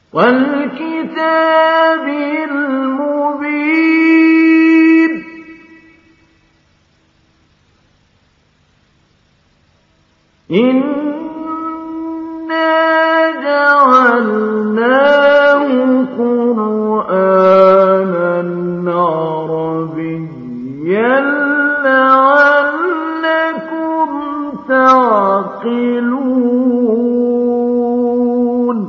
وَالْكِتَابِ الْمُبِينِ إِنَّا جَعَلْنَاهُ قُرْآنًا عَرَبِيًّا لَّعَلَّكُمْ تَعْقِلُونَ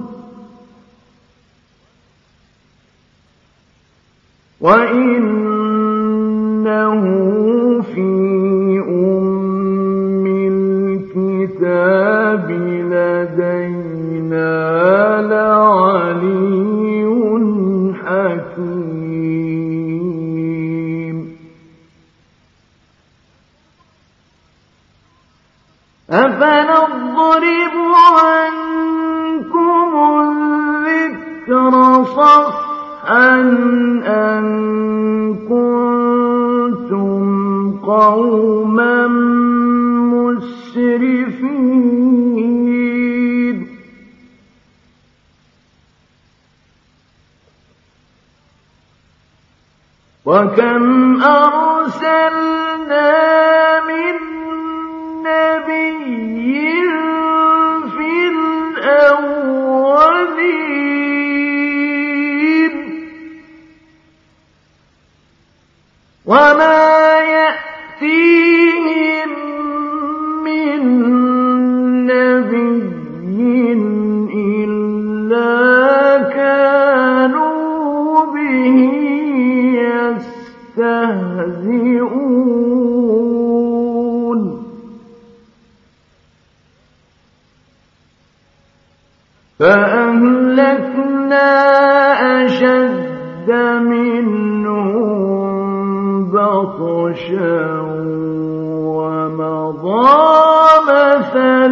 وَإِنَّهُ فِي أُمِّ الْكِتَابِ لَدَيْنَا لَعَلِيٌّ حَكِيمٌ أَفَنَضْرِبُ عَنكُمُ الذِّكْرَ صَفْحًا أَن كُنتُمْ قَوْمًا مُسْرِفِينَ وَكَمْ أَرْسَلْنَا مِن نَّبِيٍّ فِي الْأَوَّلِينَ وَمَا يَأْتِيهِم مِّن نَّبِيٍّ إِلَّا كَانُوا بِهِ يَسْتَهْزِئُونَ فَأَهْلَكْنَا أَشَدَّ مِنْهُم بَطْشًا وَمَضَىٰ مَثَلُ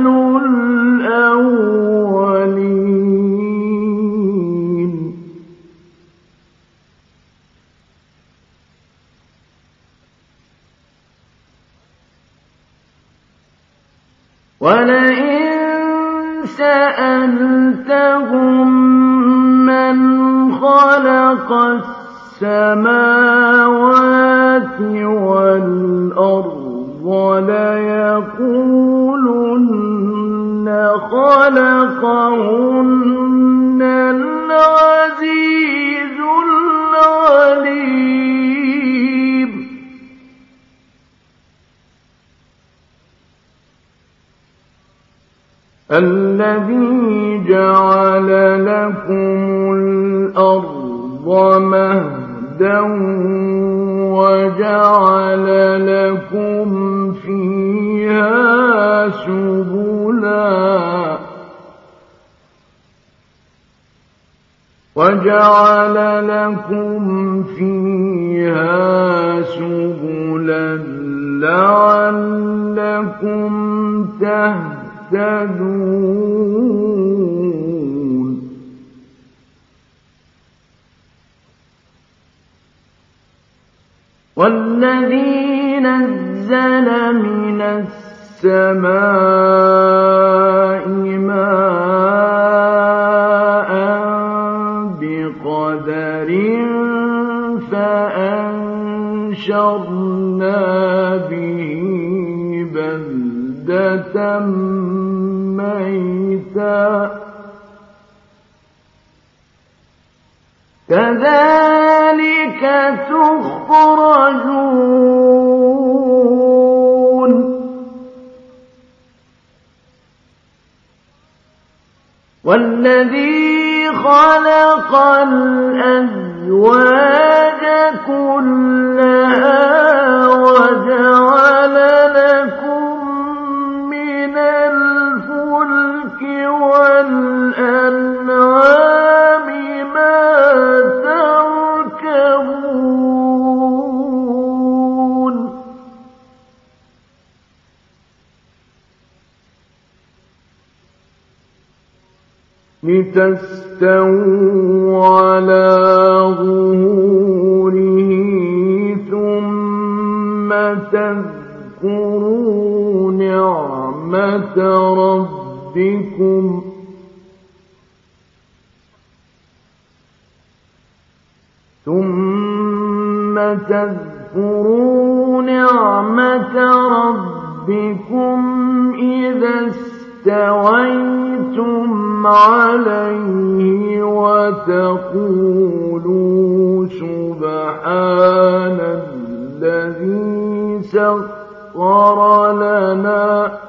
الْأَوَّلِينَ وَلَئِن سَأَلْتَهُم مَّنْ خَلَقَ السَّمَاوَاتِ وَالْأَرْضَ لَيَقُولُنَّ خَلَقَهُنَّ الْعَزِيزُ الْعَلِيمُ الَّذِي جَعَلَ لَكُمُ الْأَرْضَ مَهْدًا وَجَعَلَ لَكُمْ فِيهَا سُبُلًا لَّعَلَّكُمْ تَهْتَدُونَ وَالَّذِي نَزَّلَ مِنَ السَّمَاءِ مَاءً بِقَدَرٍ فَأَنشَرْنَا بِهِ بَلْدَةً مَّيْتًا كَذَلِكَ تُخْرَجُونَ وَالَّذِي خَلَقَ الْأَزْوَاجَ كُلَّهَا وَجَعَلَ لَكُم مِّنَ الْفُلْكِ وَالْأَنْعَامِ مَا تَرْكَبُونَ لِتَسْتَوُوا عَلَىٰ ظُهُورِهِ ثُمَّ تَذْكُرُوا نِعْمَةَ رَبِّكُمْ ثم تذكروا نعمة ربكم إذا استويتم عليه وتقولوا سبحان الذي سخر لنا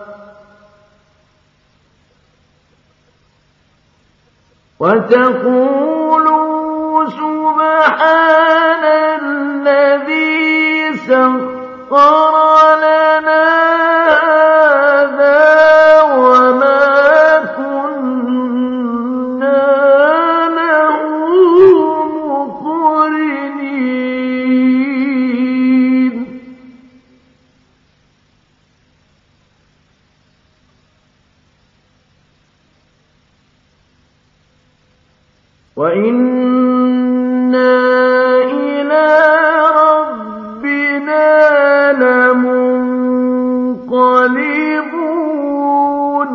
هذا وما كنا له مقرنين وإنا إلى ربنا لمنقلبون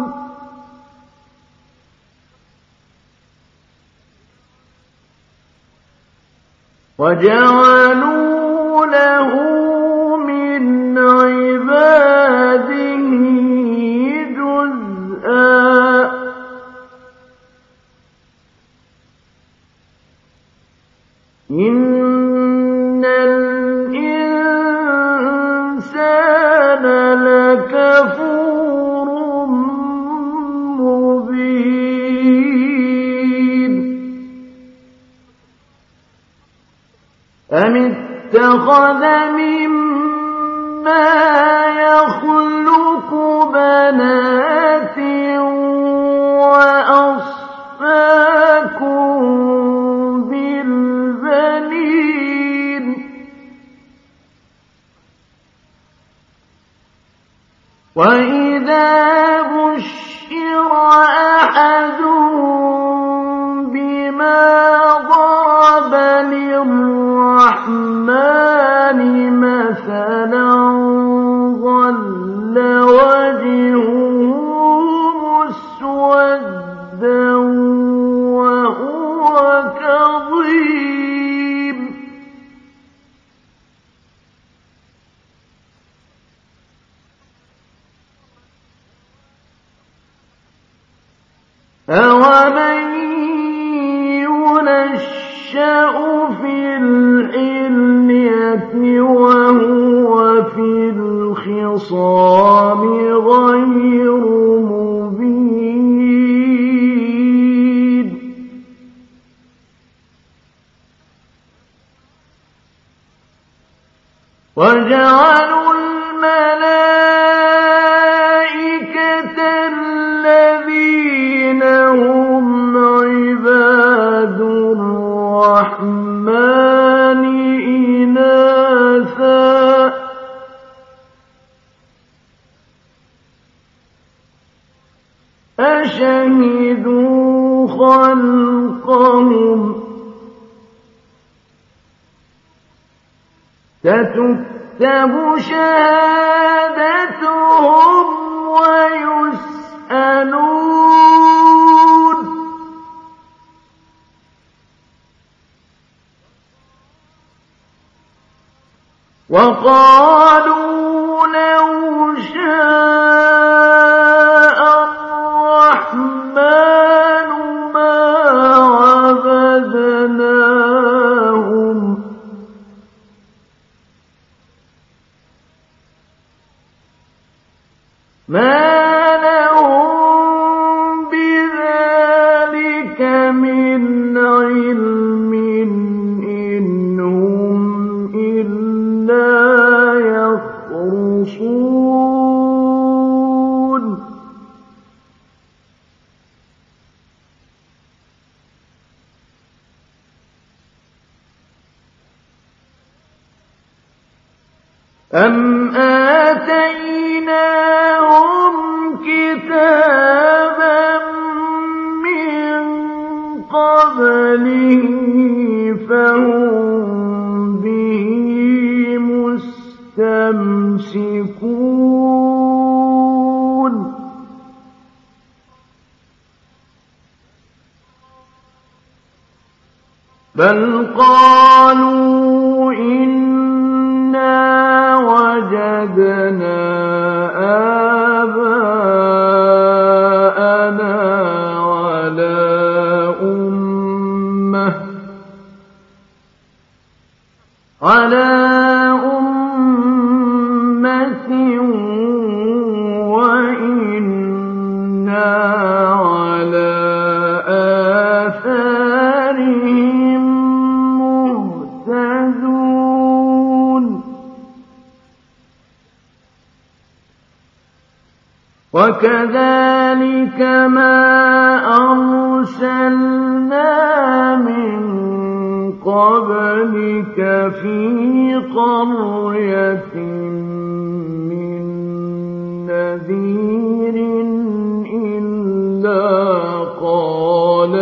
وجعلوا له من عباده جزءا إن الإنسان لكفور مبين أم اتخذ مما يخلق بنات وأصفاكم بالبنين وإذا بشر أحدهم بما ضرب للرحمن مثلا ظل وجهه مسودا وهو كظيم أَوَمَن يُنَشَّأُ فِي الْحِلْيَةِ وَهُوَ فِي الْخِصَامِ غَيْرُ مُبِينٍ وَجَعَلُوا الْمَلَائِكَةَ الَّذِينَ هُمْ عِبَادُ الرَّحْمَنِ إِنَاثًا أَشَهِدُوا خَلْقَهُمْ سَتُكْتَبُ شَهَادَتُهُمْ وَيُسْأَلُونَ وَقَالُوا لَوْ شَاءَ الرَّحْمَنُ مَا عَبَدْنَاهُمْ مَا لَهُم بِذَلِكَ مِنْ عِلْمٍ إِنْ هُمْ إِلَّا يَخْرُصُونَ أَمْ آتَيْنَاهُمْ كِتَابًا مِّن قَبْلِهِ فَهُم بِهِ مُسْتَمْسِكُونَ بل قالوا إنا وجدنا آباءنا على أمة وإنا على آثارهم مهتدون وكذلك ما أرسلنا من قبلك في قرية من نذير إلا قال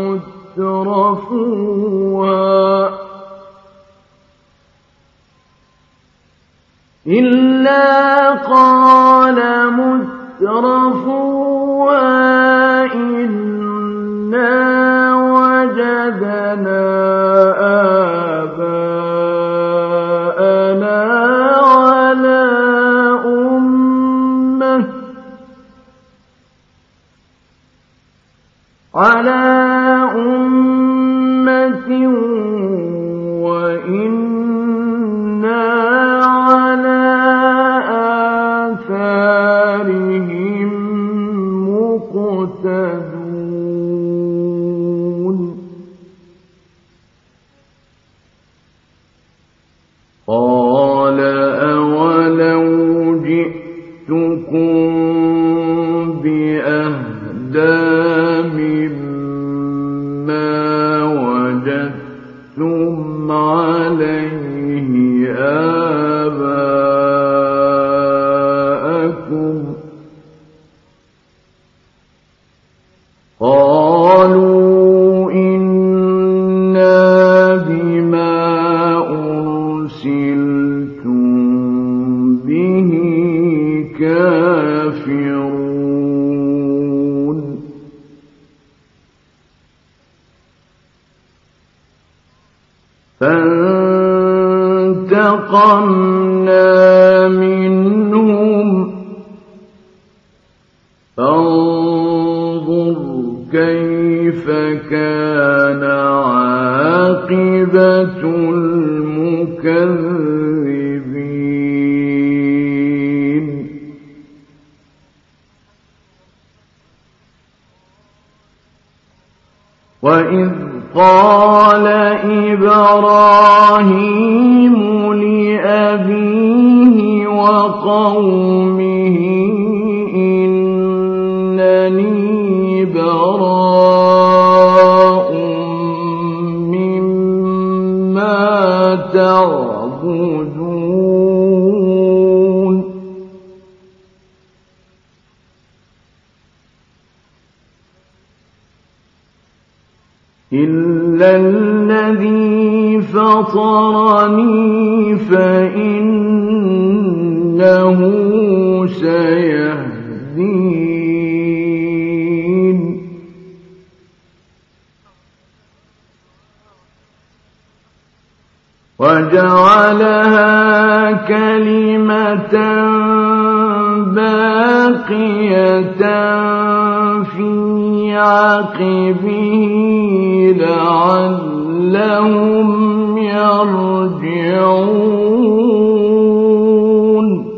مترفوها إنا وجدنا آباءنا على أمة وإنا على آثارهم مقتدون قال أولو جئتكم بأهدى مما وجدتم عليه آباءكم قالوا إنا بما أرسلتم به كافرون فانتقمنا منهم فانظر كيف كان عاقبة المكذبين وإذ قال إبراهيم لأبيه وقومه إنني براء مما تعبدون إلا الذي فطرني فإنه سيهدين وجعلها كلمة باقية في عقبه لعلهم يرجعون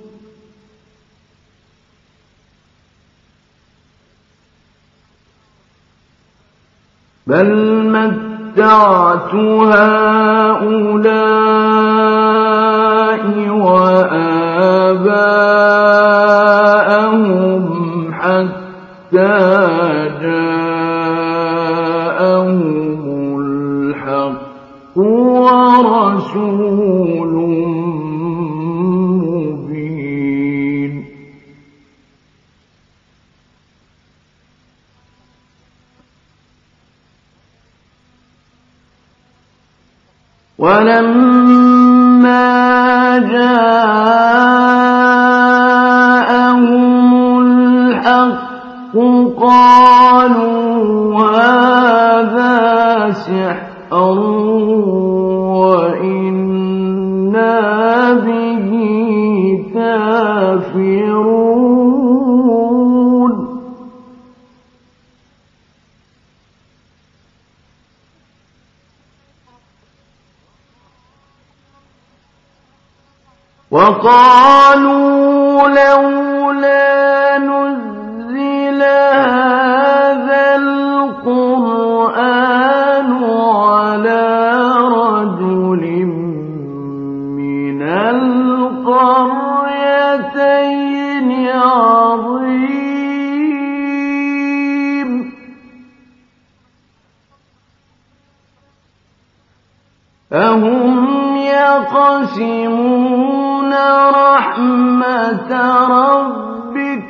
بل متعت هؤلاء وآباءهم حتى جاءهم الحق ورسول مبين ولما جاءهم الحق قالوا هذا سحر وقالوا لولا نزل هذا القرآن على رجل من القريتين عظيم أهم يقسمون رحمة ربك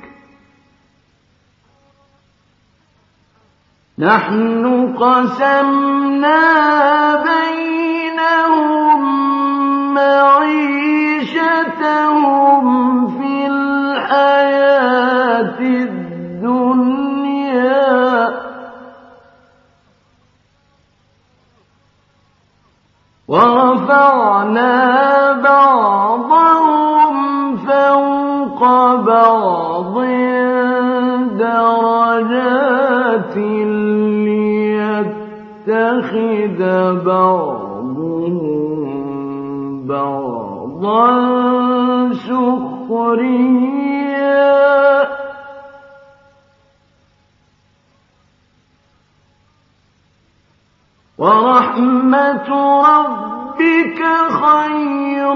نحن قسمنا بينهم معيشتهم في الحياة الدنيا ورفعنا بعضهم فوق بعض درجات ليتخذ بعضهم بعضا سخريا ورحمة ربك خير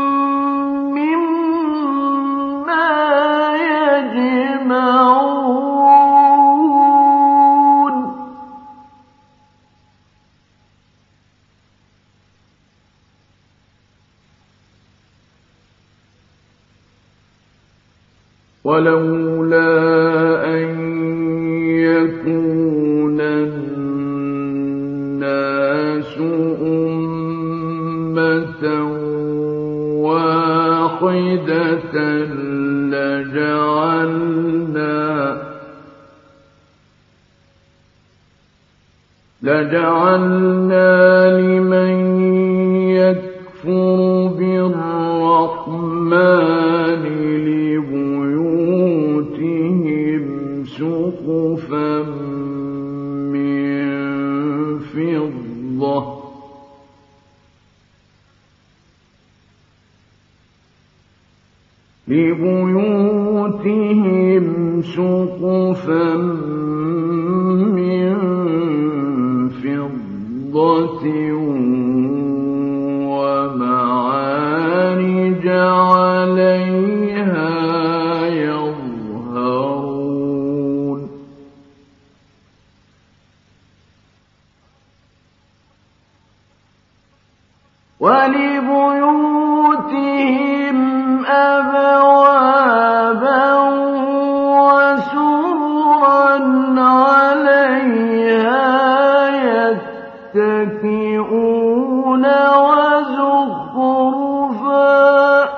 مما يجمعون ولولا أن يكون الناس أمة واحدة لجعلنا لمن يكفر بالرحمن لبيوتهم سقفا من فضة ومعارج عليها يظهرون ولبيوتهم أبوابا وسررا عليها يتكئون وزخرفا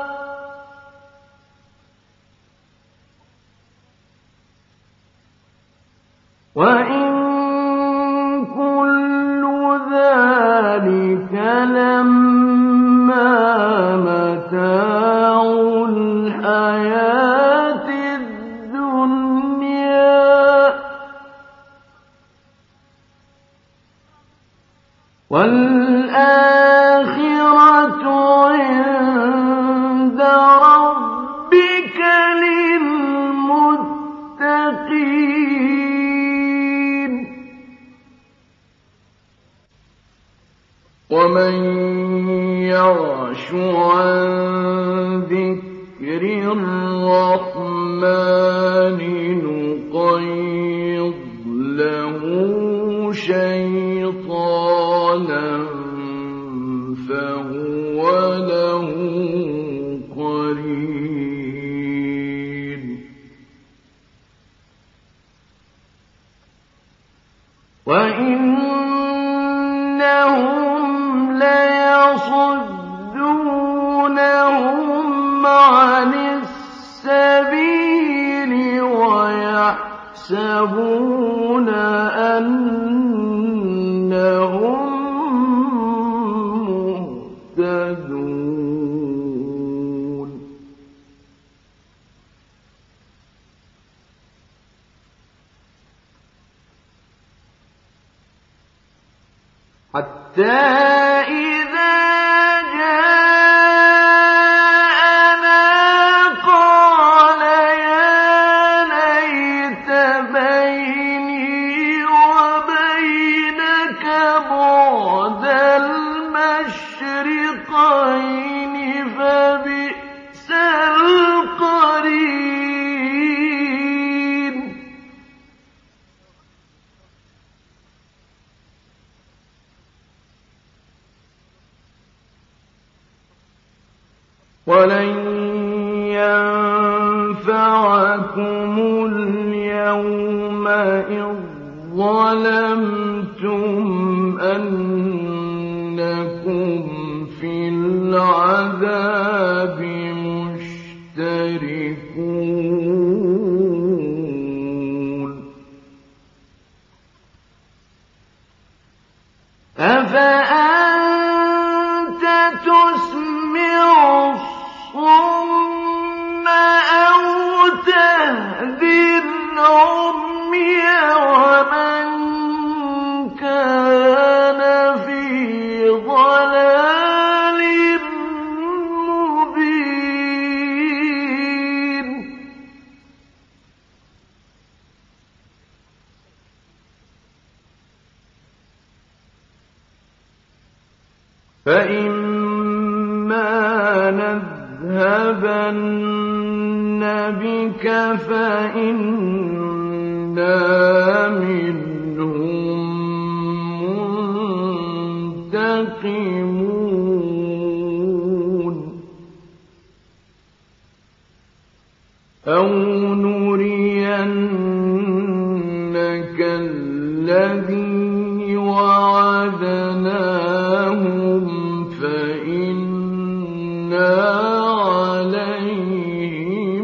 وإن كل ذلك لما متاع الحياة الدنيا والآخرة عند ربك للمتقين ومن يعش عن ذكر الرحمن نقيض له شيطانا فهو له قرين وإنهم ليصدونهم عن السبيل ويحسبون أنهم مهتدون حتى إذا جاء وَلَن يَنفَعَكُمُ الْيَوْمَ إِذ ظَّلَمْتُمْ أَنَّكُمْ فِي الْعَذَابِ مُشْتَرِكُونَ أَفَأَنتَ تُسْمِعُ الصُّمَّ أَوْ تَهْدِي الْعُمْيَ وَمَن كَانَ فِي ضَلَالٍ مُّبِينٍ فَإِمَّا نَذْهَبَنَّ بِكَ فَإِنَّا مِنْهُم مُّنتَقِمُونَ أَوْ نُرِيَنَّكَ الَّذِي وَعَدْنَاهُمْ فَإِنَّا عَلَيْهِم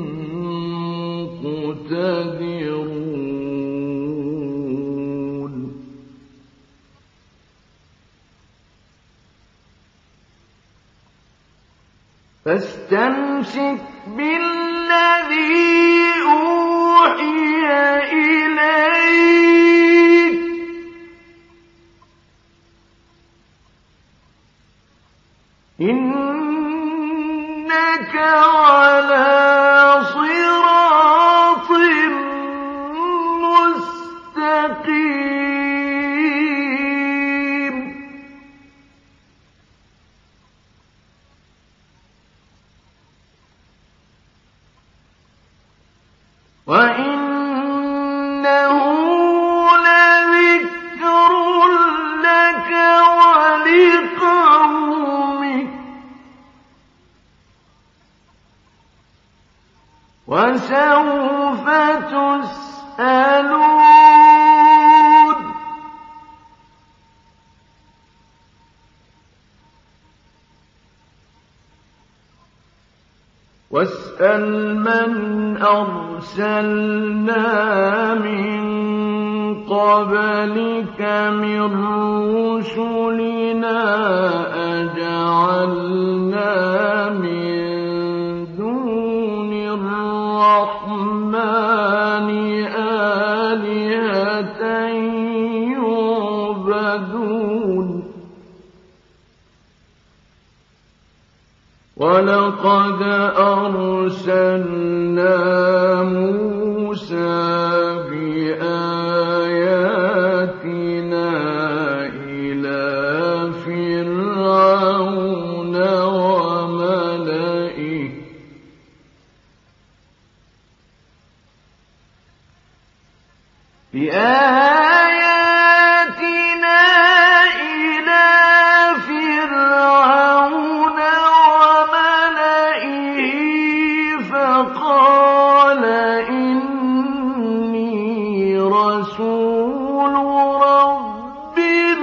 مُّقْتَدِرُونَ فَاسْتَمْسِكْ بِالَّذِي أُوحِيَ إِلَيْكَ ۖ إِنَّكَ عَلَىٰ صِرَاطٍ مُّسْتَقِيمٍ وَإِنَّهُ لَذِكْرٌ لَّكَ وَلِقَوْمِكَ وَسَوْفَ تُسْأَلُونَ وَاسْأَلْ مَنْ أَرْسَلْنَا مِن قَبْلِكَ مِن رُّسُلِنَا أَجَعَلْنَا مِن دُونِ الرَّحْمَٰنِ آلِهَةً يُعْبَدُونَ وَلَقَدْ أَرْسَلْنَا مُوسَىٰ بِآيَاتِنَا إِلَىٰ فِرْعَوْنَ وَمَلَئِهِ فَقَالَ إِنِّي رَسُولُ رَبِّ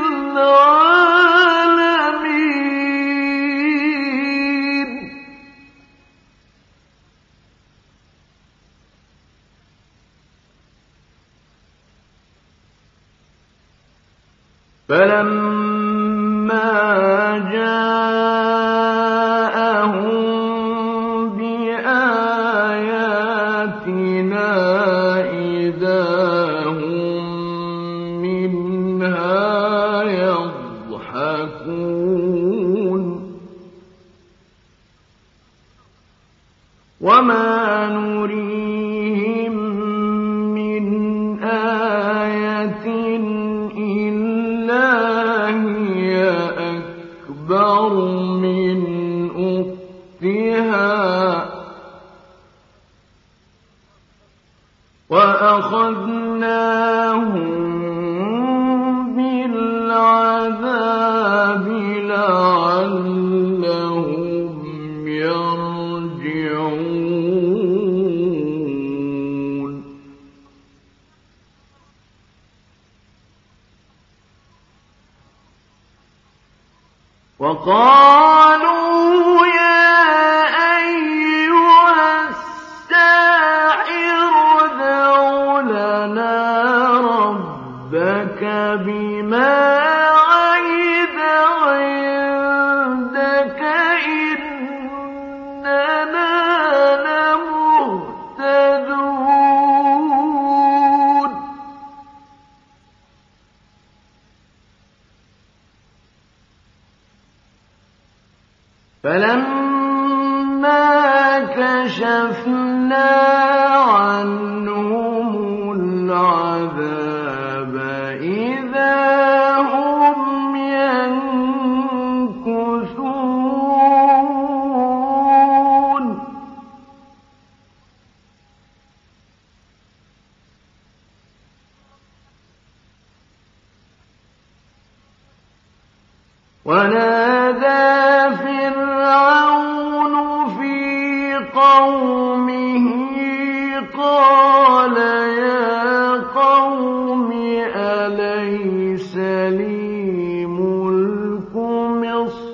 الْعَالَمِينَ فَلَمَّا جَاءَهُم بِآيَاتِنَا إِذَا هُم مِّنْهَا يَضْحَكُونَ وَمَا نُرِيهِم مِّنْ آيَةٍ إِلَّا هِيَ أَكْبَرُ مِنْ أُخْتِهَا وَأَخَذْنَاهُم بِالْعَذَابِ لَعَلَّهُمْ يَرْجِعُونَ وقالوا يا أيها الساحر ادع لنا ربك بما عهد عندك إننا لمهتدون فلما كشفنا عنهم العذاب إذا هم ينكثون ونادى فرعون في قومه قال يا قوم أليس لي ملك مصر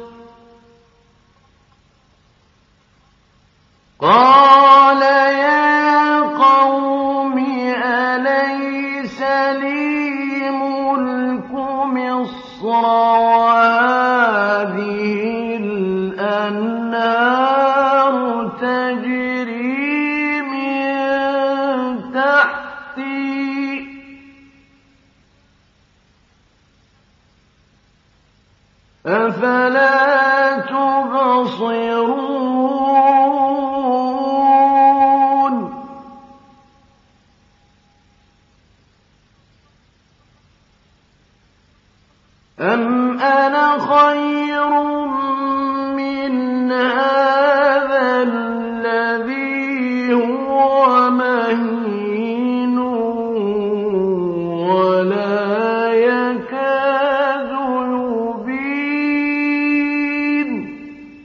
وهذه الأنهار تجري من تحتي أفلا تبصرون أم أنا خير من هذا الذي هو مهين ولا يكاد يبين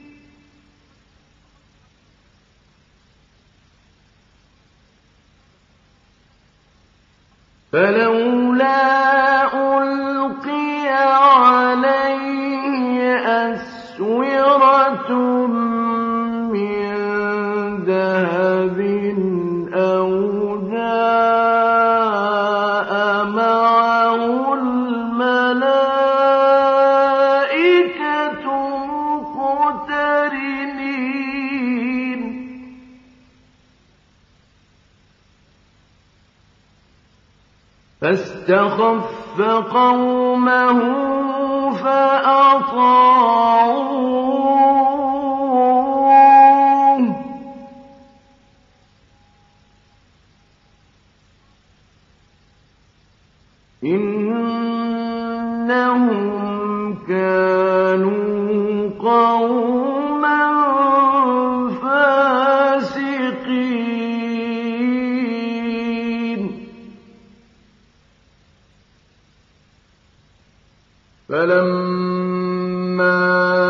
فلولا ألقي عليه أسورة من ذهب أو جاء معه الملائكة مقترنين فاستخف قومه فأطاعوه إنهم كانوا قوما فاسقين فلما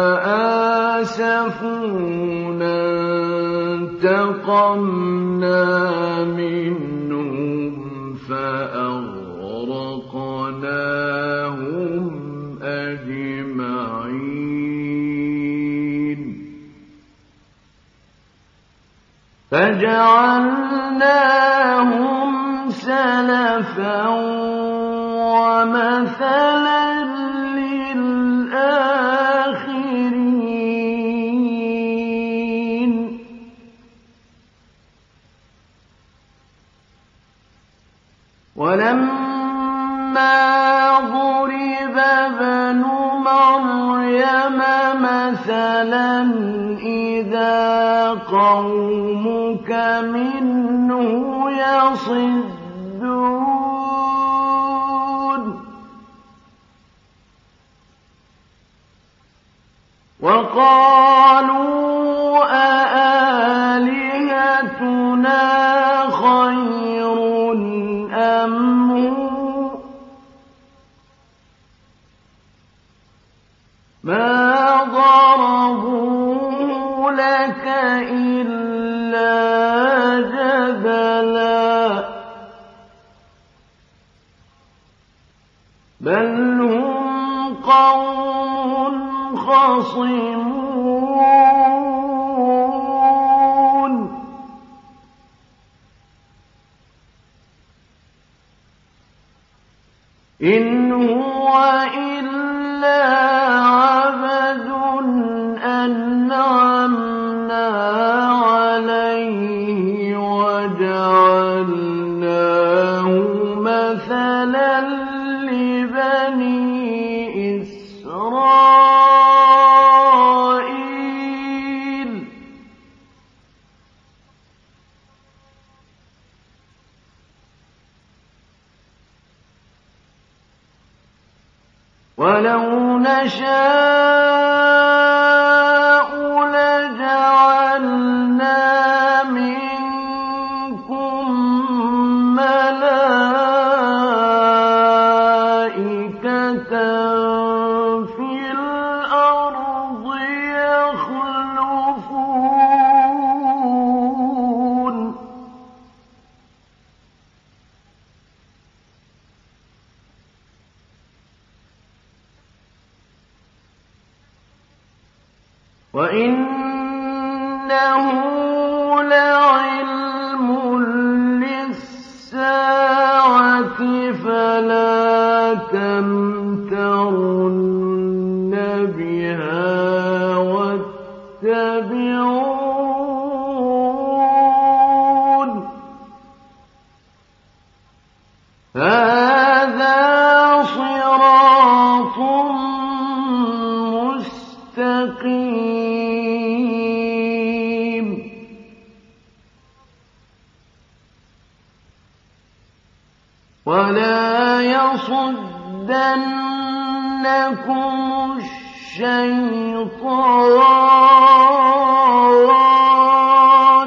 آسفونا انتقمنا منهم فأغرقناهم أجمعين فجعلناهم سلفا ومثلا للآخرين ولما ضرب ابن مريم مثلا إذا قومك منه يصدون وقالوا أآلهتنا خير أم هو ما ضربوه لك إلا جدلا بل هم قوم يختصمون إن هو إلا عبد أنعمنا عليه وجعلناه مثلا لبني إسرائيل ولو نشاء لجعلنا منكم ملائكة في الأرض يخلفون وَإِنَّهُ لَعِلْمٌ لِّلسَّاعَةِ فَلَا تَمْتَرُنَّ بِهَا وَاتَّبِعُونِ هَٰذَا صِرَاطٌ مُّسْتَقِيمٌ وَلَا يَصُدَّنَّكُمُ الشَّيْطَانُ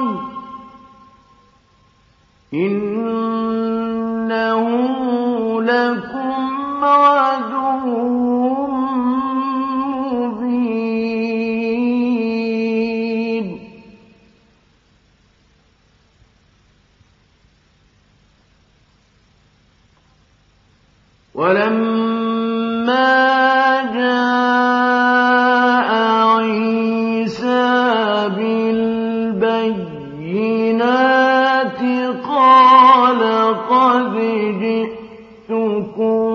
إِنَّهُ لَكُمْ عَدُوٌّ مُّبِينٌ وَلَمَّا جَاءَ عِيسَىٰ بِالْبَيِّنَاتِ قَالَ قَدْ جِئْتُكُم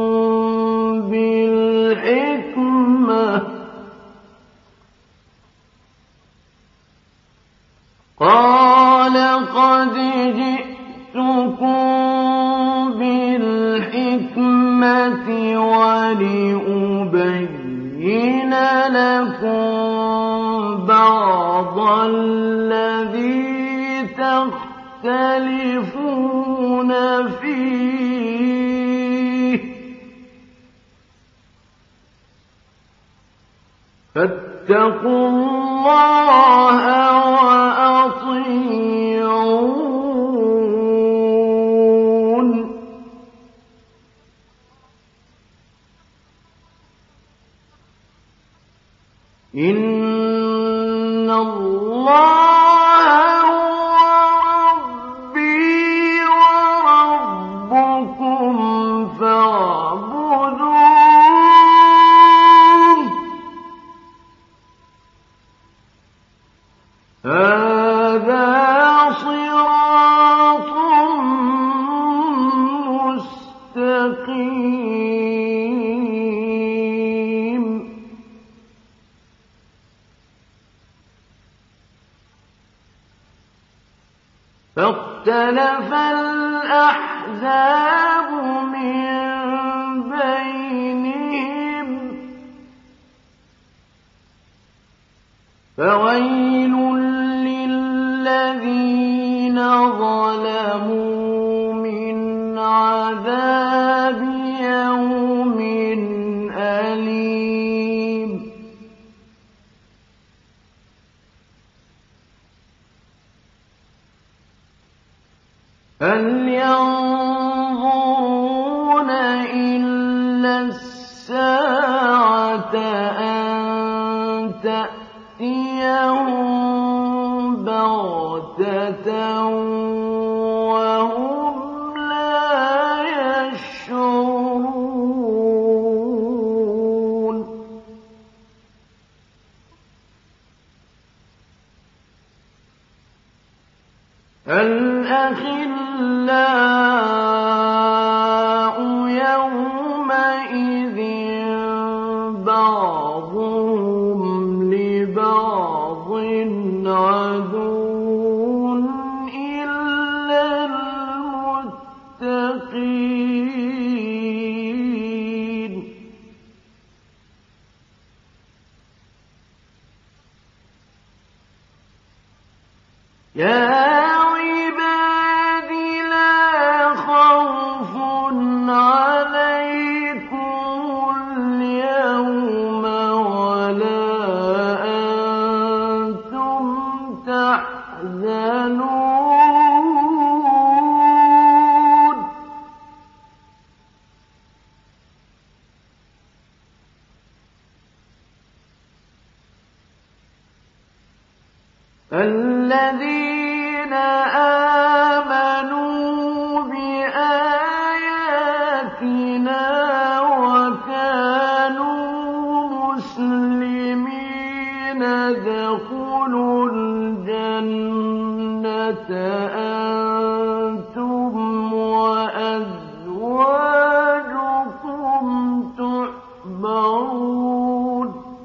بِالْحِكْمَةِ وَلِأُبَيِّنَ لَكُم بَعْضَ الَّذِي تَخْتَلِفُونَ فِيهِ ۖ فَاتَّقُوا اللَّهَ وَأَطِيعُونِ إِنَّ اللَّهَ هُوَ رَبِّي وَرَبُّكُمْ فَاعْبُدُوهُ هَٰذَا صِرَاطٌ مُّسْتَقِيمٌ فاختلف الأحزاب من بينهم فويل للذين ظلموا من عذاب يوم أليم هل ينظرون إلا الساعة أن تأتيهم بغتة وهم لا يشعرون الْأَخِلَّاءُ يَوْمَئِذٍ بَعْضُهُمْ لِبَعْضٍ عَدُوٌّ إِلَّا الْمُتَّقِينَ يَا عِبَادِ لَا خَوْفٌ عَلَيْكُمُ الْيَوْمَ وَلَا أَنتُمْ تَحْزَنُونَ الَّذِينَ آمَنُوا بِآيَاتِنَا وَكَانُوا مُسْلِمِينَ ادْخُلُوا الْجَنَّةَ أَنتُمْ وَأَزْوَاجُكُمْ تُحْبَرُونَ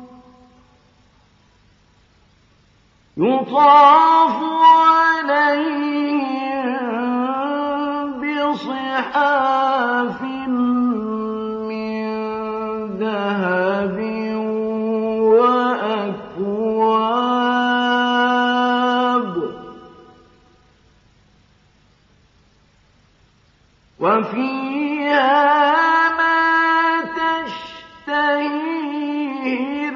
يُطَافُ عَلَيْهِم بِصِحَافٍ مِّن ذَهَبٍ وَأَكْوَابٍ وَفِيهَا مَا تَشْتَهِيهِ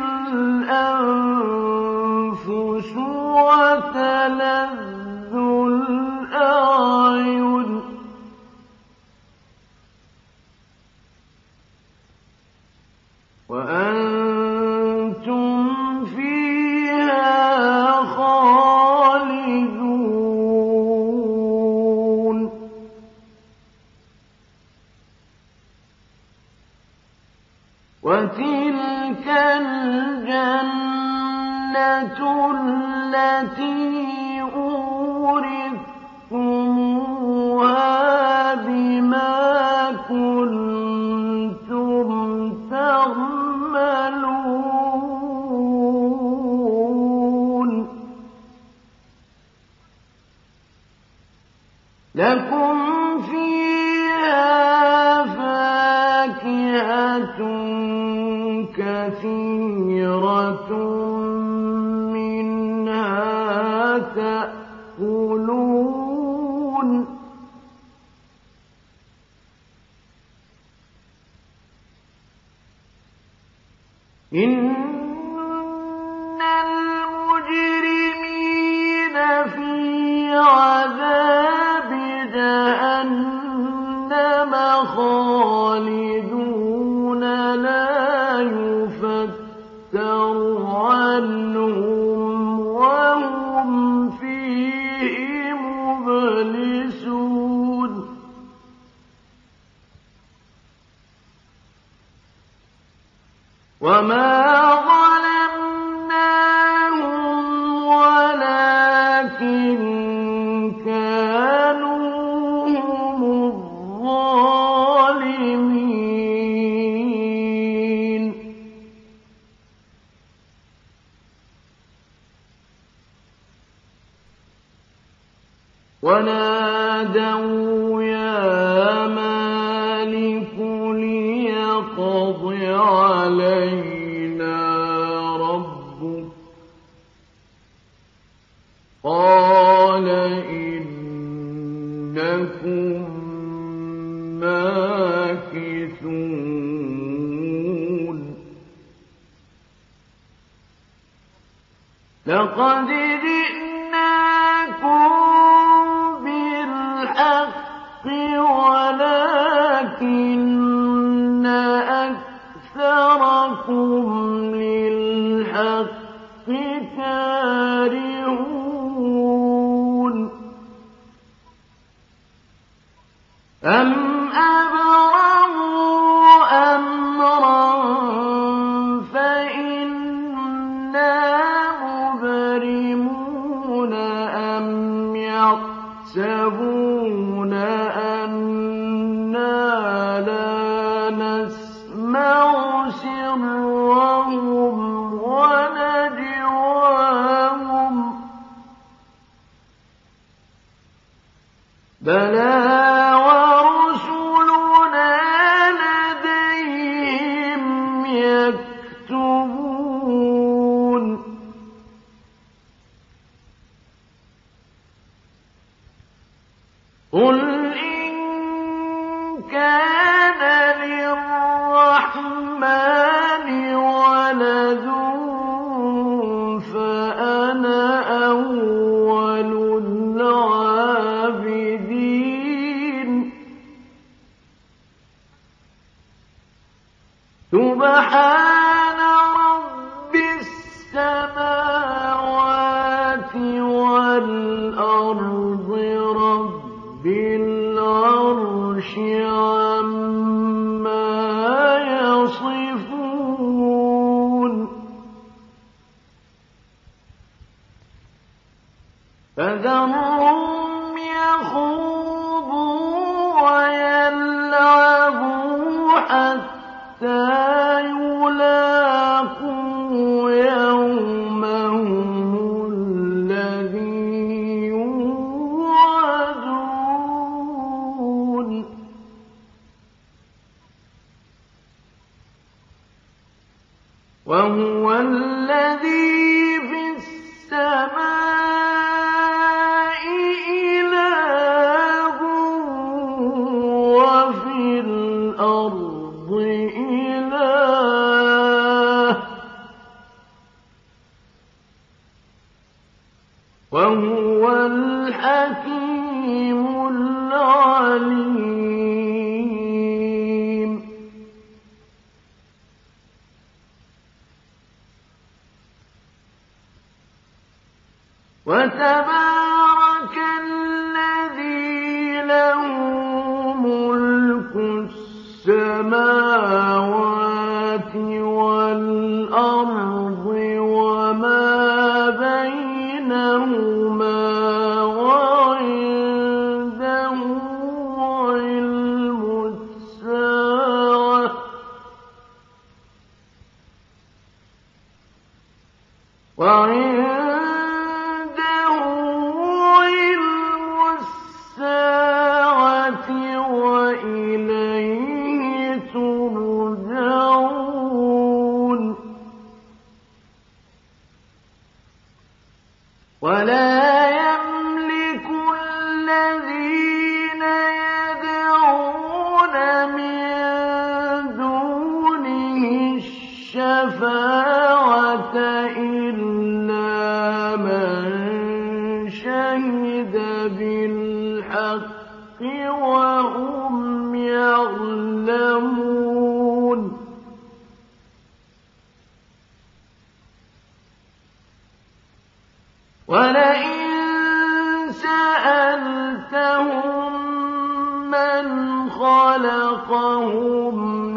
الْأَنفُسُ وَتَلَذُّ الْأَعْيُنُ وَأَنتُمْ فِيهَا خَالِدُونَ وَتِلْكَ الْجَنَّةُ الَّتِي أُورِثْتُمُوهَا بِمَا كُنتُمْ تَعْمَلُونَ لَكُمْ فِيهَا فَاكِهَةٌ كَثِيرَةٌ مِّنْهَا تَأْكُلُونَ إِنَّ الْمُجْرِمِينَ فِي عَذَابِ جَهَنَّمَ خَالِدُونَ لَا يُفَتَّرُ عَنْهُمْ وَهُمْ فِيهِ مُبْلِسُونَ وَمَا ظَلَمْنَاهُمْ وَلَٰكِن كَانُوا هُمُ الظَّالِمِينَ وَنَادَوْا يَا مَالِكُ لِيَقْضِ عَلَيْنَا رَبُّكَ قَالَ إِنَّكُم مَّاكِثُونَ لَقَدْ جِئْنَاكُم بِالْحَقِّ وَلَٰكِنَّ أَكْثَرَكُمْ لِلْحَقِّ كَارِهُونَ أَمْ أَبْرَمُوا أَمْرًا فَإِنَّا مُبْرِمُونَ أَمْ يَطْمَعُ يسمع سرهم ونجواهم بلى ورسلنا لديهم يكتبون قل إن كان للرحمن ولد فأنا أول العابدين سبحان رب السماوات والأرض رب العرش عما يصفون فذرهم يخوضوا ويلعبوا حتى يلاقوا يومهم الذي يوعدون وهو الذي في السماء إله وفي الأرض إله وهو الحكيم العليم وتبارك الذي له ملك السماوات والأرض وما بينهما وعنده علم الساعة وإليه ترجعون ولا يملك الذين يدعون من دونه الشفاعة إلا من شهد بالحق وهم يعلمون ولئن سألتهم من خلقهم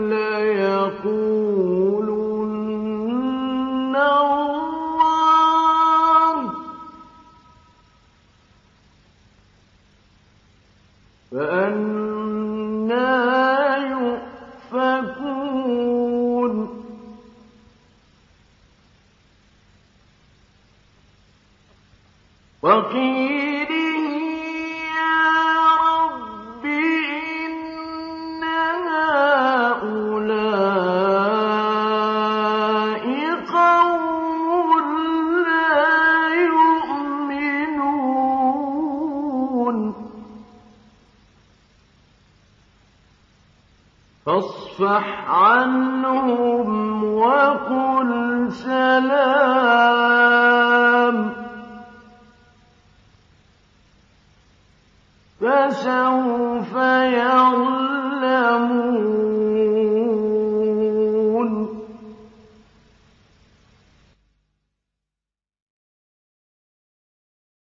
ليقولن الله فأنى يؤفكون وقيله يا رب إن هؤلاء قوم لا يؤمنون فاصفح عنهم